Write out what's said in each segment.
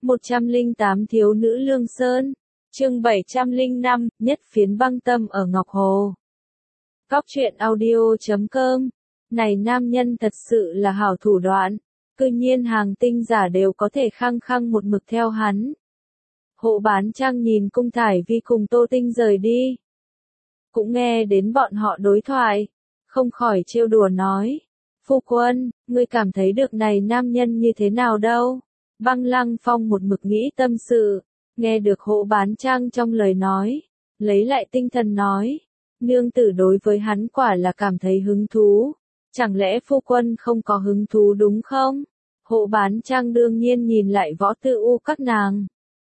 108 Thiếu nữ Lương Sơn. Chương 705, Nhất phiến băng tâm ở Ngọc Hồ. Cóc truyện audio.com. Này nam nhân thật sự là hảo thủ đoạn, cư nhiên hàng tinh giả đều có thể khăng khăng một mực theo hắn. Hộ bán trang nhìn Cung Thải Vi cùng Tô Tinh rời đi. Cũng nghe đến bọn họ đối thoại, không khỏi trêu đùa nói. Phu quân, ngươi cảm thấy được này nam nhân như thế nào đâu? Băng Lăng Phong một mực nghĩ tâm sự, nghe được hộ bán trang trong lời nói, lấy lại tinh thần nói. Nương tử đối với hắn quả là cảm thấy hứng thú, chẳng lẽ phu quân không có hứng thú đúng không? Hộ bán trang đương nhiên nhìn lại Võ Tư U các nàng.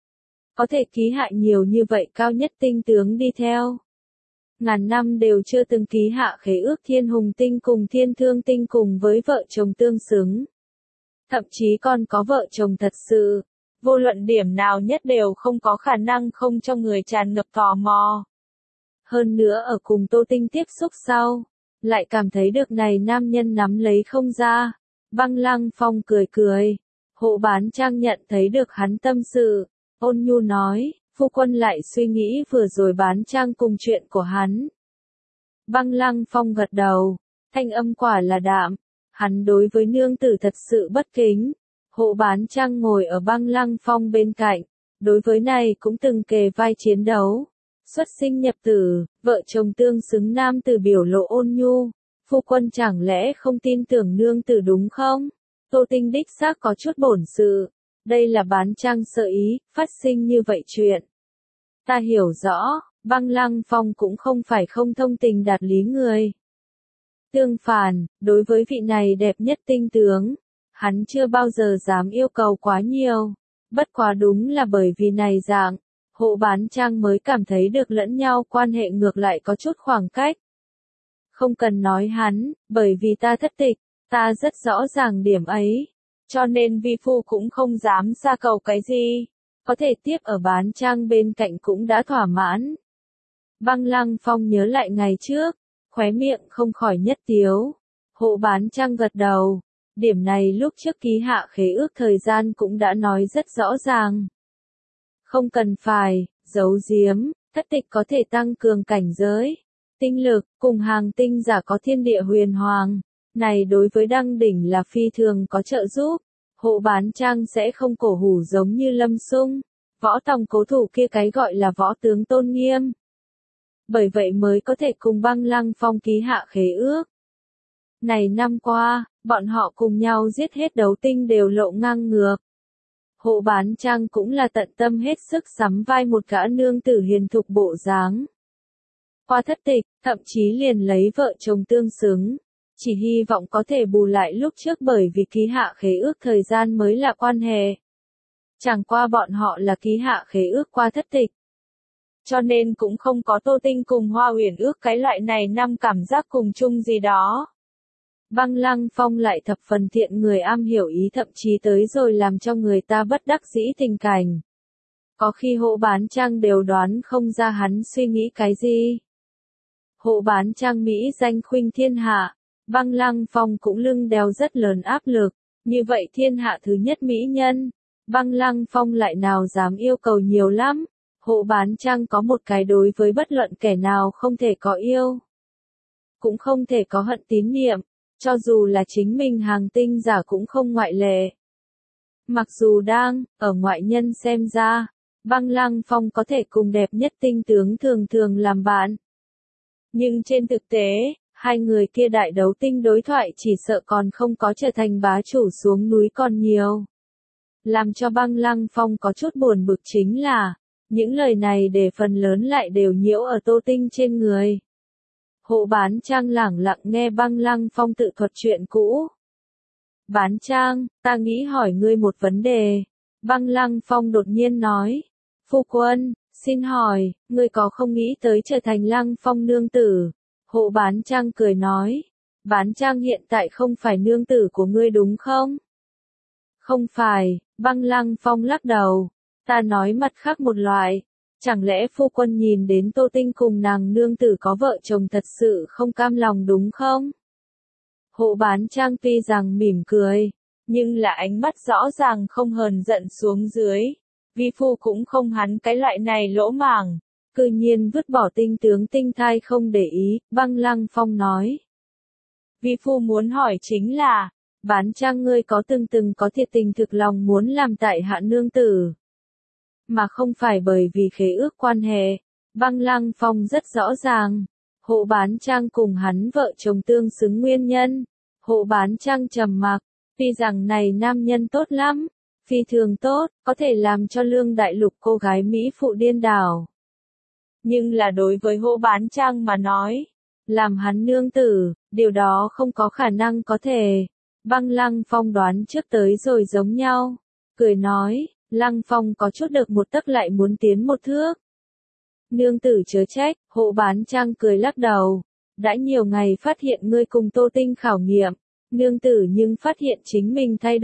Có thể ký hạ nhiều như vậy cao nhất tinh tướng đi theo. Ngàn năm đều chưa từng ký hạ khế ước Thiên Hùng Tinh cùng Thiên Thương Tinh cùng với vợ chồng tương xứng. Thậm chí còn có vợ chồng thật sự, vô luận điểm nào nhất đều không có khả năng không cho người tràn ngập tò mò. Hơn nữa ở cùng Tô Tinh tiếp xúc sau, lại cảm thấy được này nam nhân nắm lấy không ra. Băng Lăng Phong cười cười, hộ bán trang nhận thấy được hắn tâm sự, ôn nhu nói, phu quân lại suy nghĩ vừa rồi bán trang cùng chuyện của hắn. Băng Lăng Phong gật đầu, thanh âm quả là đạm, hắn đối với nương tử thật sự bất kính. Hộ bán trang ngồi ở Băng Lăng Phong bên cạnh, đối với này cũng từng kề vai chiến đấu. Xuất sinh nhập tử, vợ chồng tương xứng nam tử biểu lộ ôn nhu, phu quân chẳng lẽ không tin tưởng nương tử đúng không? Tô Tinh đích xác có chút bổn sự, đây là bán trang sợ ý, phát sinh như vậy chuyện. Ta hiểu rõ, Băng Lăng Phong cũng không phải không thông tình đạt lý người. Tương phản, đối với vị này đẹp nhất tinh tướng, hắn chưa bao giờ dám yêu cầu quá nhiều, bất quá đúng là bởi vì này dạng. Hộ bán trang mới cảm thấy được lẫn nhau quan hệ ngược lại có chút khoảng cách. Không cần nói hắn, bởi vì ta thất tịch, ta rất rõ ràng điểm ấy. Cho nên vi phu cũng không dám xa cầu cái gì. Có thể tiếp ở bán trang bên cạnh cũng đã thỏa mãn. Băng Lăng Phong nhớ lại ngày trước, khóe miệng không khỏi nhất tiếu. Hộ bán trang gật đầu. Điểm này lúc trước ký hạ khế ước thời gian cũng đã nói rất rõ ràng. Không cần phải, giấu giếm, thất tịch có thể tăng cường cảnh giới, tinh lực, cùng hàng tinh giả có thiên địa huyền hoàng. Này đối với đăng đỉnh là phi thường có trợ giúp. Hộ bán trang sẽ không cổ hủ giống như Lâm Sung, võ tòng cố thủ kia cái gọi là võ tướng tôn nghiêm. Bởi vậy mới có thể cùng Băng Lăng Phong ký hạ khế ước. Này năm qua, bọn họ cùng nhau giết hết đấu tinh đều lộ ngang ngược. Hộ bán trang cũng là tận tâm hết sức sắm vai một gã nương tử hiền thục bộ dáng. Qua thất tịch, thậm chí liền lấy vợ chồng tương xứng. Chỉ hy vọng có thể bù lại lúc trước bởi vì ký hạ khế ước thời gian mới là quan hệ. Chẳng qua bọn họ là ký hạ khế ước qua thất tịch. Cho nên cũng không có Tô Tinh cùng Hoa Uyển ước cái loại này năm cảm giác cùng chung gì đó. Băng Lăng Phong lại thập phần thiện người am hiểu ý thậm chí tới rồi làm cho người ta bất đắc dĩ tình cảnh. Có khi hộ bán trang đều đoán không ra hắn suy nghĩ cái gì. Hộ bán trang Mỹ danh khuynh thiên hạ, Băng Lăng Phong cũng lưng đeo rất lớn áp lực, như vậy thiên hạ thứ nhất mỹ nhân. Băng Lăng Phong lại nào dám yêu cầu nhiều lắm, hộ bán trang có một cái đối với bất luận kẻ nào không thể có yêu. Cũng không thể có hận tín niệm. Cho dù là chính mình hàng tinh giả cũng không ngoại lệ. Mặc dù đang, ở ngoại nhân xem ra, Băng Lăng Phong có thể cùng đẹp nhất tinh tướng thường thường làm bạn. Nhưng trên thực tế, hai người kia đại đấu tinh đối thoại chỉ sợ còn không có trở thành bá chủ xuống núi còn nhiều. Làm cho Băng Lăng Phong có chút buồn bực chính là, những lời này để phần lớn lại đều nhiễu ở Tô Tinh trên người. Hộ bán trang lẳng lặng nghe Băng Lăng Phong tự thuật chuyện cũ. Bán trang, ta nghĩ hỏi ngươi một vấn đề. Băng Lăng Phong đột nhiên nói. Phu quân, xin hỏi, ngươi có không nghĩ tới trở thành Lăng Phong nương tử? Hộ bán trang cười nói. Bán trang hiện tại không phải nương tử của ngươi đúng không? Không phải, Băng Lăng Phong lắc đầu. Ta nói mặt khác một loại. Chẳng lẽ phu quân nhìn đến Tô Tinh cùng nàng nương tử có vợ chồng thật sự không cam lòng đúng không? Hộ bán trang tuy rằng mỉm cười, nhưng là ánh mắt rõ ràng không hờn giận xuống dưới. Vi phu cũng không hắn cái loại này lỗ mảng, cư nhiên vứt bỏ tinh tướng tinh thai không để ý, Băng Lăng Phong nói. Vi phu muốn hỏi chính là, Bán Trang ngươi có từng có thiệt tình thực lòng muốn làm tại hạ nương tử, mà không phải bởi vì khế ước quan hệ. Băng Lăng Phong rất rõ ràng, Hộ Bán Trang cùng hắn vợ chồng tương xứng nguyên nhân. Hộ Bán Trang trầm mặc, tuy rằng này nam nhân tốt lắm, phi thường tốt, có thể làm cho Lương Đại Lục cô gái Mỹ phụ điên đảo. Nhưng là đối với Hộ Bán Trang mà nói, làm hắn nương tử, điều đó không có khả năng có thể. Băng Lăng Phong đoán trước tới rồi giống nhau, cười nói, Lăng Phong có chút được một tấc lại muốn tiến một thước. Nương tử chớ trách, Hộ Bán Trang cười lắc đầu, đã nhiều ngày phát hiện ngươi cùng Tô Tinh khảo nghiệm, nương tử nhưng phát hiện chính mình thay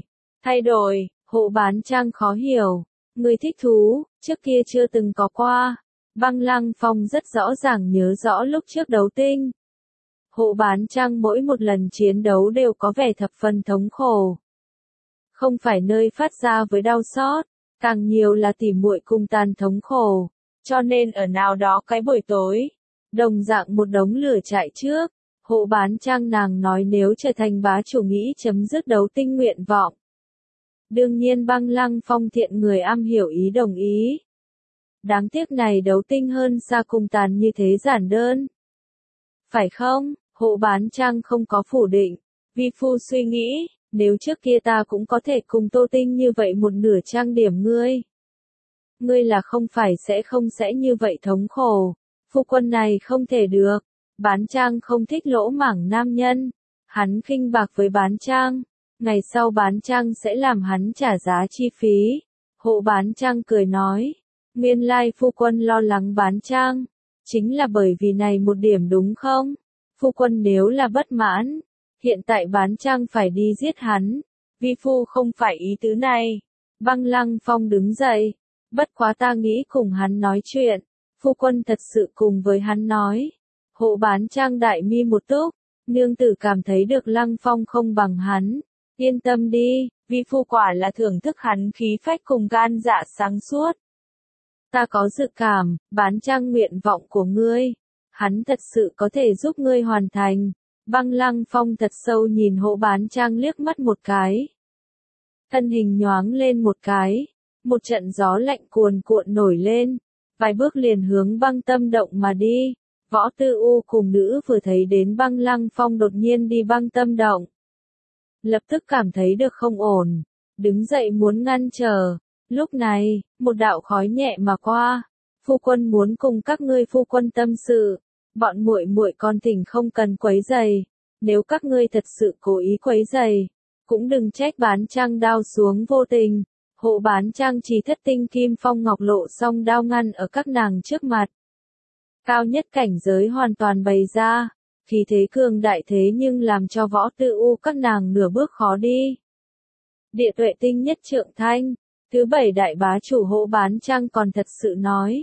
đổi, Hộ Bán Trang khó hiểu, ngươi thích thú, trước kia chưa từng có qua. Băng Lăng Phong rất rõ ràng nhớ rõ lúc trước đấu tinh. Hộ Bán Trang mỗi một lần chiến đấu đều có vẻ thập phần thống khổ. Không phải nơi phát ra với đau xót, càng nhiều là tỉ muội cùng tàn thống khổ. Cho nên ở nào đó cái buổi tối, đồng dạng một đống lửa chạy trước, Hộ Bán Trang nàng nói nếu trở thành bá chủ nghĩ chấm dứt đấu tinh nguyện vọng. Đương nhiên Băng Lăng Phong thiện người am hiểu ý đồng ý. Đáng tiếc này đấu tinh hơn xa cùng tàn như thế giản đơn. Phải không? Hộ Bán Trang không có phủ định. Vi phu suy nghĩ, nếu trước kia ta cũng có thể cùng Tô Tinh như vậy một nửa trang điểm ngươi. Ngươi là không phải sẽ như vậy thống khổ. Phu quân này không thể được. Bán Trang không thích lỗ mảng nam nhân. Hắn khinh bạc với Bán Trang. Ngày sau Bán Trang sẽ làm hắn trả giá chi phí. Hộ Bán Trang cười nói. Nguyên lai phu quân lo lắng Bán Trang. Chính là bởi vì này một điểm đúng không? Phu quân nếu là bất mãn. Hiện tại Bán Trang phải đi giết hắn. Vi phu không phải ý tứ này. Băng Lăng Phong đứng dậy. Bất quá ta nghĩ cùng hắn nói chuyện. Phu quân thật sự cùng với hắn nói. Hộ Bán Trang đại mi một túc. Nương tử cảm thấy được Lăng Phong không bằng hắn. Yên tâm đi, vi phu quả là thưởng thức hắn khí phách cùng gan dạ sáng suốt. Ta có dự cảm, Bán Trang nguyện vọng của ngươi. Hắn thật sự có thể giúp ngươi hoàn thành. Băng Lăng Phong thật sâu nhìn Hộ Bán Trang liếc mắt một cái. Thân hình nhoáng lên một cái. Một trận gió lạnh cuồn cuộn nổi lên. Vài bước liền hướng Băng Tâm Động mà đi. Võ Tư U cùng nữ vừa thấy đến Băng Lăng Phong đột nhiên đi Băng Tâm Động. Lập tức cảm thấy được không ổn. Đứng dậy muốn ngăn trở. Lúc này, một đạo khói nhẹ mà qua. Phu quân muốn cùng các ngươi phu quân tâm sự. Bọn muội con thỉnh không cần quấy rầy. Nếu các ngươi thật sự cố ý quấy rầy, cũng đừng trách Bán Trang đao xuống vô tình. Hộ Bán Trang chỉ thất tinh kim phong ngọc lộ song đao ngăn ở các nàng trước mặt. Cao nhất cảnh giới hoàn toàn bày ra. Khí thế cường đại thế nhưng làm cho Võ Tư U các nàng nửa bước khó đi. Địa tuệ tinh nhất trượng thanh. Thứ bảy đại bá chủ Hộ Bán Trang còn thật sự nói.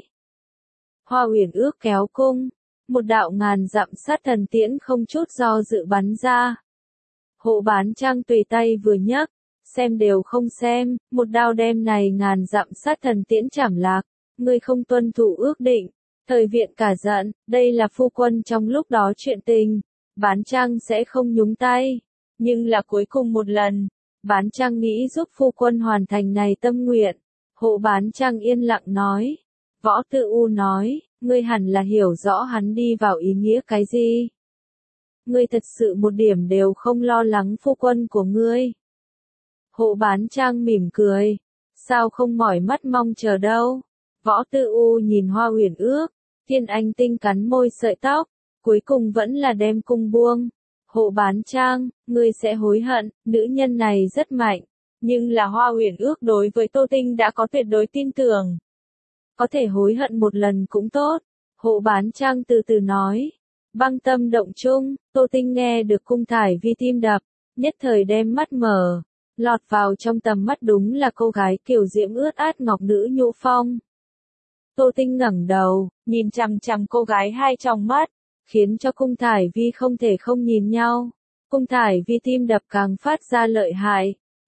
Hoa Uyển Ước kéo cung. Một đạo ngàn dặm sát thần tiễn không chút do dự bắn ra. Hộ Bán Trang tùy tay vừa nhấc, xem đều không xem, một đao đem này ngàn dặm sát thần tiễn chảm lạc. Ngươi không tuân thủ ước định. Thời viện cả giận, đây là phu quân trong lúc đó chuyện tình. Bán Trang sẽ không nhúng tay. Nhưng là cuối cùng một lần. Bán Trang nghĩ giúp phu quân hoàn thành này tâm nguyện. Hộ Bán Trang yên lặng nói. Võ Tư U nói, ngươi hẳn là hiểu rõ hắn đi vào ý nghĩa cái gì. Ngươi thật sự một điểm đều không lo lắng phu quân của ngươi. Hộ Bán Trang mỉm cười. Sao không mỏi mắt mong chờ đâu. Võ Tư U nhìn Hoa Uyển Ước. Thiên Anh Tinh cắn môi sợi tóc. Cuối cùng vẫn là đem cung buông. Hộ Bán Trang, ngươi sẽ hối hận, nữ nhân này rất mạnh. Nhưng là Hoa Uyển Ước đối với Tô Tinh đã có tuyệt đối tin tưởng. Có thể hối hận một lần cũng tốt. Hộ Bán Trang từ từ nói. Băng Tâm Động chung, Tô Tinh nghe được cung thải vi tim đập. Nhất thời đem mắt mở. Lọt vào trong tầm mắt đúng là cô gái kiều diễm ướt át ngọc nữ Nhũ Phong. Tô Tinh ngẩng đầu, nhìn chằm chằm cô gái hai tròng mắt. Khiến cho cung thải vi không thể không nhìn nhau. Cung thải vi tim đập càng phát ra lợi hại.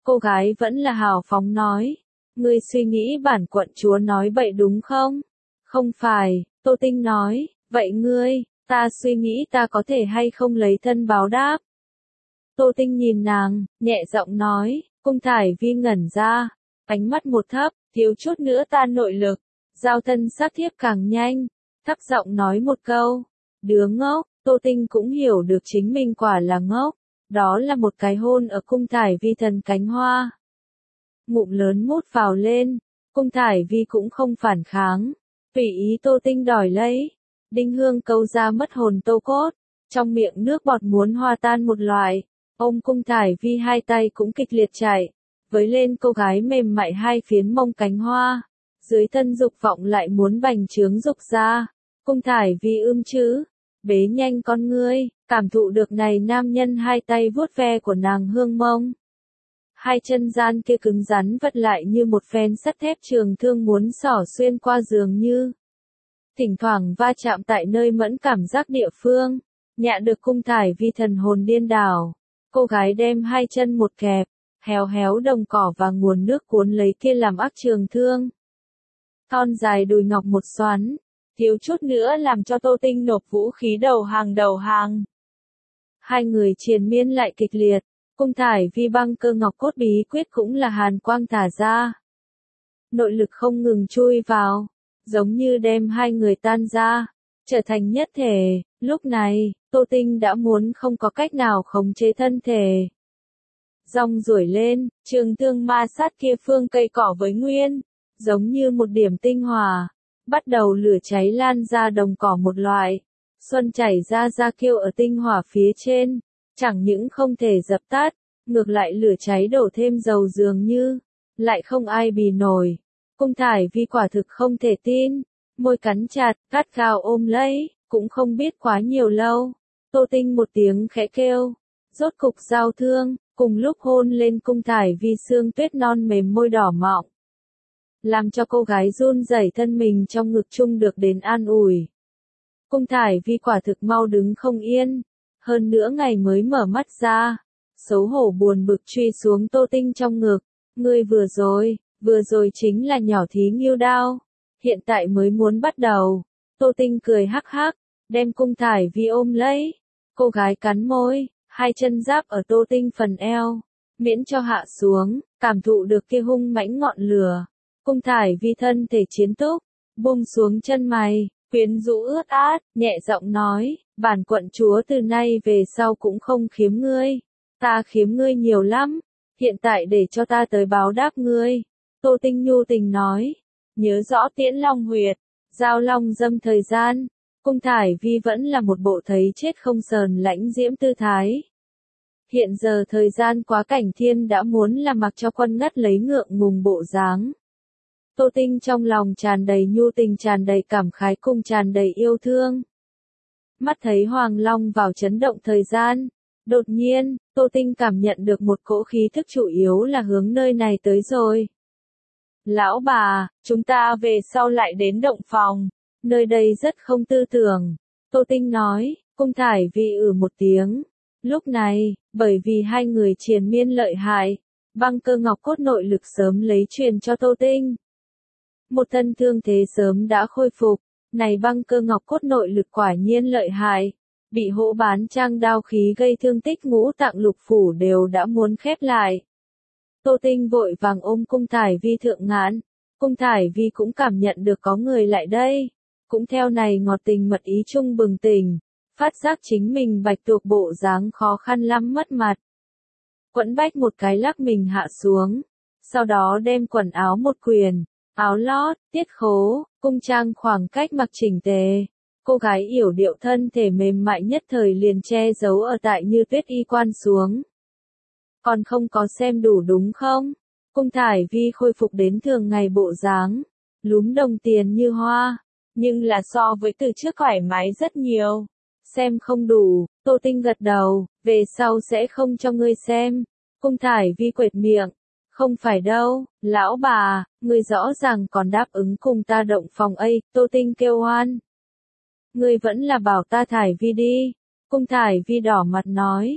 Cô gái vẫn là hào phóng nói. Ngươi suy nghĩ bản quận chúa nói bậy đúng không? Không phải, Tô Tinh nói, vậy ngươi, ta suy nghĩ ta có thể hay không lấy thân báo đáp. Tô Tinh nhìn nàng, nhẹ giọng nói, Cung Thải Vi ngẩn ra, ánh mắt một thấp, thiếu chút nữa ta nội lực, giao thân xác thiếp càng nhanh, thấp giọng nói một câu, đứa ngốc. Tô Tinh cũng hiểu được chính mình quả là ngốc, đó là một cái hôn ở Cung Thải Vi thần cánh hoa. Ngụm lớn mút vào lên, Cung Thải Vi cũng không phản kháng, tùy ý Tô Tinh đòi lấy. Đinh Hương câu ra mất hồn Tô Cốt, trong miệng nước bọt muốn hòa tan một loại, ôm Cung Thải Vi hai tay cũng kịch liệt chạy, với lên cô gái mềm mại hai phiến mông cánh hoa, dưới thân dục vọng lại muốn bành trướng dục ra. Cung Thải Vi chữ, bế nhanh con ngươi, cảm thụ được này nam nhân hai tay vuốt ve của nàng hương mông. Hai chân gian kia cứng rắn vật lại như một phen sắt thép trường thương muốn xỏ xuyên qua dường như. Thỉnh thoảng va chạm tại nơi mẫn cảm giác địa phương, nhạ được Cung Thải Vi thần hồn điên đảo. Cô gái đem hai chân một kẹp, héo héo đồng cỏ và nguồn nước cuốn lấy kia làm ác trường thương. Thon dài đùi ngọc một xoắn, thiếu chút nữa làm cho Tô Tinh nộp vũ khí đầu hàng. Hai người triền miên lại kịch liệt, Cung Thải Vi băng cơ ngọc cốt bí quyết cũng là hàn quang thả ra. Nội lực không ngừng chui vào, giống như đem hai người tan ra, trở thành nhất thể. Lúc này, Tô Tinh đã muốn không có cách nào khống chế thân thể. Rong ruổi lên, trường thương ma sát kia phương cây cỏ với nguyên, giống như một điểm tinh hỏa, bắt đầu lửa cháy lan ra đồng cỏ một loại. Xuân chảy ra kêu ở tinh hỏa phía trên, chẳng những không thể dập tắt, ngược lại lửa cháy đổ thêm dầu dường như, lại không ai bì nổi. Cung Thải Vi quả thực không thể tin, môi cắn chặt, gắt gao ôm lấy, cũng không biết quá nhiều lâu. Tô Tinh một tiếng khẽ kêu, rốt cục giao thương, cùng lúc hôn lên Cung Thải Vi xương tuyết non mềm môi đỏ mọng, làm cho cô gái run rẩy thân mình trong ngực chung được đến an ủi. Cung Thải Vi quả thực mau đứng không yên, hơn nữa ngày mới mở mắt ra, xấu hổ buồn bực truy xuống Tô Tinh trong ngực. Ngươi vừa rồi chính là nhỏ thí nghiêu đao, hiện tại mới muốn bắt đầu. Tô Tinh cười hắc hắc, đem Cung Thải Vi ôm lấy. Cô gái cắn môi, hai chân giáp ở Tô Tinh phần eo, miễn cho hạ xuống, cảm thụ được kia hung mãnh ngọn lửa. Cung Thải Vi thân thể chiến túc, buông xuống chân mày, quyến rũ ướt át, nhẹ giọng nói, bản quận chúa từ nay về sau cũng không khiếm ngươi, ta khiếm ngươi nhiều lắm, hiện tại để cho ta tới báo đáp ngươi. Tô Tinh nhu tình nói, nhớ rõ Tiễn Long huyệt, giao long dâm thời gian. Cung Thải Vi vẫn là một bộ thấy chết không sờn lãnh diễm tư thái. Hiện giờ thời gian quá cảnh thiên đã muốn là mặc cho quân ngất lấy ngượng ngùng bộ dáng. Tô Tinh trong lòng tràn đầy nhu tình, tràn đầy cảm khái cùng tràn đầy yêu thương. Mắt thấy Hoàng Long vào chấn động thời gian, đột nhiên, Tô Tinh cảm nhận được một cỗ khí thức chủ yếu là hướng nơi này tới rồi. Lão bà, chúng ta về sau lại đến động phòng, nơi đây rất không tư tưởng. Tô Tinh nói, Cung Thải Vi một tiếng. Lúc này, bởi vì hai người triền miên lợi hại, băng cơ ngọc cốt nội lực sớm lấy truyền cho Tô Tinh. Một thân thương thế sớm đã khôi phục, này băng cơ ngọc cốt nội lực quả nhiên lợi hại, bị hỗ bán trang đao khí gây thương tích ngũ tạng lục phủ đều đã muốn khép lại. Tô Tinh vội vàng ôm Cung Thải Vi thượng ngạn, Cung Thải Vi cũng cảm nhận được có người lại đây, cũng theo này ngọt tình mật ý chung bừng tỉnh, phát giác chính mình bạch tuộc bộ dáng khó khăn lắm mất mặt. Quẫn bách một cái lắc mình hạ xuống, sau đó đem quần áo một quyền, áo lót, tiết khố, cung trang khoảng cách mặc chỉnh tề. Cô gái yểu điệu thân thể mềm mại nhất thời liền che giấu ở tại như tuyết y quan xuống. Còn không có xem đủ đúng không? Cung Thải Vi khôi phục đến thường ngày bộ dáng, lúm đồng tiền như hoa, nhưng là so với từ trước thoải mái rất nhiều. Xem không đủ, Tô Tinh gật đầu, về sau sẽ không cho ngươi xem. Cung Thải Vi quệt miệng, không phải đâu, lão bà, ngươi rõ ràng còn đáp ứng cùng ta động phòng ấy. Tô Tinh kêu oan. Ngươi vẫn là bảo ta Thải Vi đi. Cung Thải Vi đỏ mặt nói.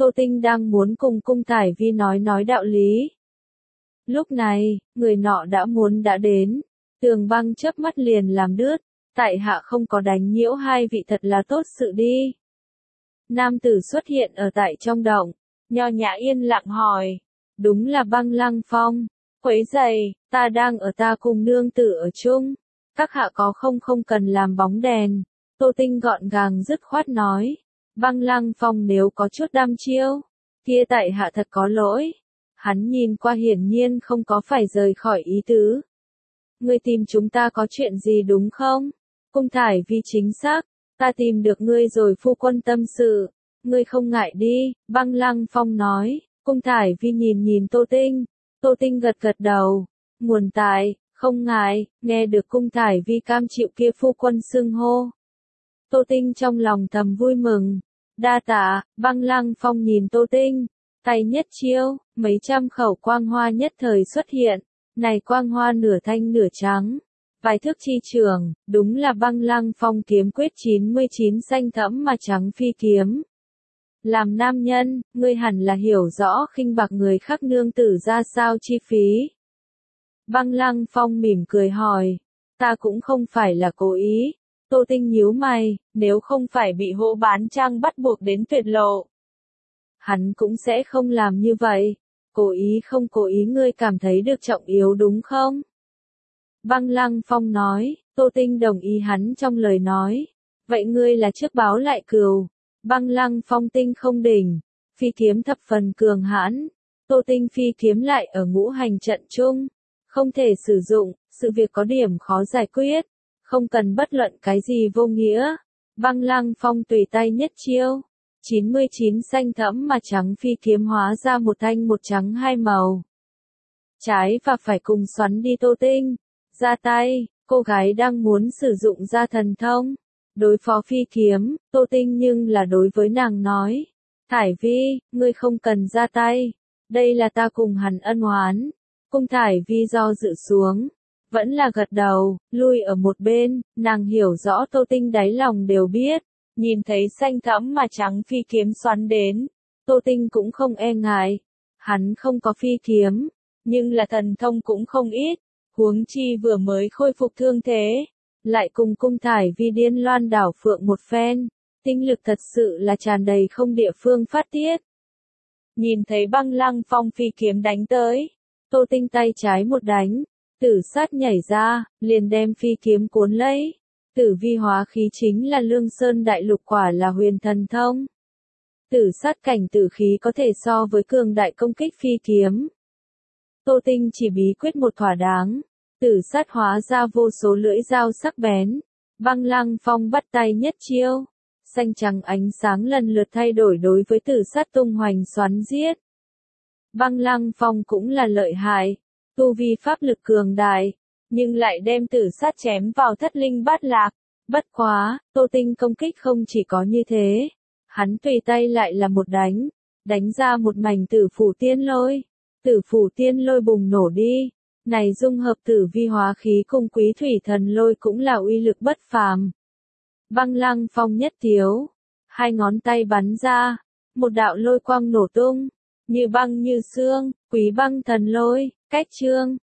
Tô Tinh đang muốn cùng Cung Thải Vi nói đạo lý. Lúc này, người nọ đã đến, Tường Băng chớp mắt liền làm đứt, tại hạ không có đánh nhiễu hai vị thật là tốt sự đi. Nam tử xuất hiện ở tại trong động, nho nhã yên lặng hỏi, đúng là Băng Lăng Phong, quấy rầy, ta đang ở ta cùng nương tử ở chung, các hạ có không cần làm bóng đèn. Tô Tinh gọn gàng dứt khoát nói, Băng Lăng Phong nếu có chút đăm chiêu, kia tại hạ thật có lỗi. Hắn nhìn qua hiển nhiên không có phải rời khỏi ý tứ. Ngươi tìm chúng ta có chuyện gì đúng không? Cung Thải Vi chính xác, ta tìm được ngươi rồi phu quân tâm sự, ngươi không ngại đi, Băng Lăng Phong nói. Cung Thải Vi nhìn Tô Tinh gật đầu, nguồn tại, không ngại, nghe được Cung Thải Vi cam chịu kia phu quân xưng hô. Tô Tinh trong lòng thầm vui mừng, đa tạ. Băng Lăng Phong nhìn Tô Tinh, tay nhất chiêu, mấy trăm khẩu quang hoa nhất thời xuất hiện, này quang hoa nửa thanh nửa trắng, vài thước chi trường, đúng là Băng Lăng Phong kiếm quyết 99 xanh thẫm mà trắng phi kiếm. Làm nam nhân, ngươi hẳn là hiểu rõ khinh bạc người khác nương tử ra sao chi phí. Băng Lăng Phong mỉm cười hỏi, ta cũng không phải là cố ý. Tô Tinh nhíu mày, nếu không phải bị hỗ bán trang bắt buộc đến tuyệt lộ, hắn cũng sẽ không làm như vậy. Cố ý không cố ý ngươi cảm thấy được trọng yếu đúng không? Băng Lăng Phong nói. Tô Tinh đồng ý hắn trong lời nói. Vậy ngươi là trước báo lại cừu. Băng Lăng Phong tinh không đỉnh, phi kiếm thập phần cường hãn. Tô Tinh phi kiếm lại ở ngũ hành trận chung, không thể sử dụng, sự việc có điểm khó giải quyết, không cần bất luận cái gì vô nghĩa. Băng Lăng Phong tùy tay nhất chiêu, 99 xanh thẫm mà trắng phi kiếm hóa ra một thanh một trắng hai màu. Trái và phải cùng xoắn đi Tô Tinh, ra tay, cô gái đang muốn sử dụng ra thần thông, đối phó phi kiếm. Tô Tinh nhưng là đối với nàng nói, Thải Vi, ngươi không cần ra tay, đây là ta cùng hắn ân oán. Cung Thải Vi do dự xuống, vẫn là gật đầu, lui ở một bên, nàng hiểu rõ Tô Tinh đáy lòng đều biết, nhìn thấy xanh thẫm mà trắng phi kiếm xoắn đến, Tô Tinh cũng không e ngại, hắn không có phi kiếm, nhưng là thần thông cũng không ít, huống chi vừa mới khôi phục thương thế, lại cùng Cung Thải Vi điên loan đảo phượng một phen, tinh lực thật sự là tràn đầy không địa phương phát tiết. Nhìn thấy Băng Lăng Phong phi kiếm đánh tới, Tô Tinh tay trái một đánh, tử sát nhảy ra, liền đem phi kiếm cuốn lấy. Tử vi hóa khí chính là Lương Sơn Đại Lục, quả là huyền thần thông. Tử sát cảnh tử khí có thể so với cường đại công kích phi kiếm. Tô Tinh chỉ bí quyết một thỏa đáng, tử sát hóa ra vô số lưỡi dao sắc bén. Băng Lăng Phong bắt tay nhất chiêu, xanh trắng ánh sáng lần lượt thay đổi đối với tử sát tung hoành xoắn giết. Băng Lăng Phong cũng là lợi hại, tu vi pháp lực cường đại, nhưng lại đem tử sát chém vào thất linh bát lạc. Bất quá, Tô Tinh công kích không chỉ có như thế, hắn tùy tay lại là một đánh ra một mảnh tử phủ tiên lôi. Tử phủ tiên lôi bùng nổ đi, này dung hợp tử vi hóa khí cùng quý thủy thần lôi cũng là uy lực bất phàm. Băng Lăng Phong nhất thiếu, hai ngón tay bắn ra, một đạo lôi quang nổ tung, như băng như xương, quý băng thần lôi, cách chương,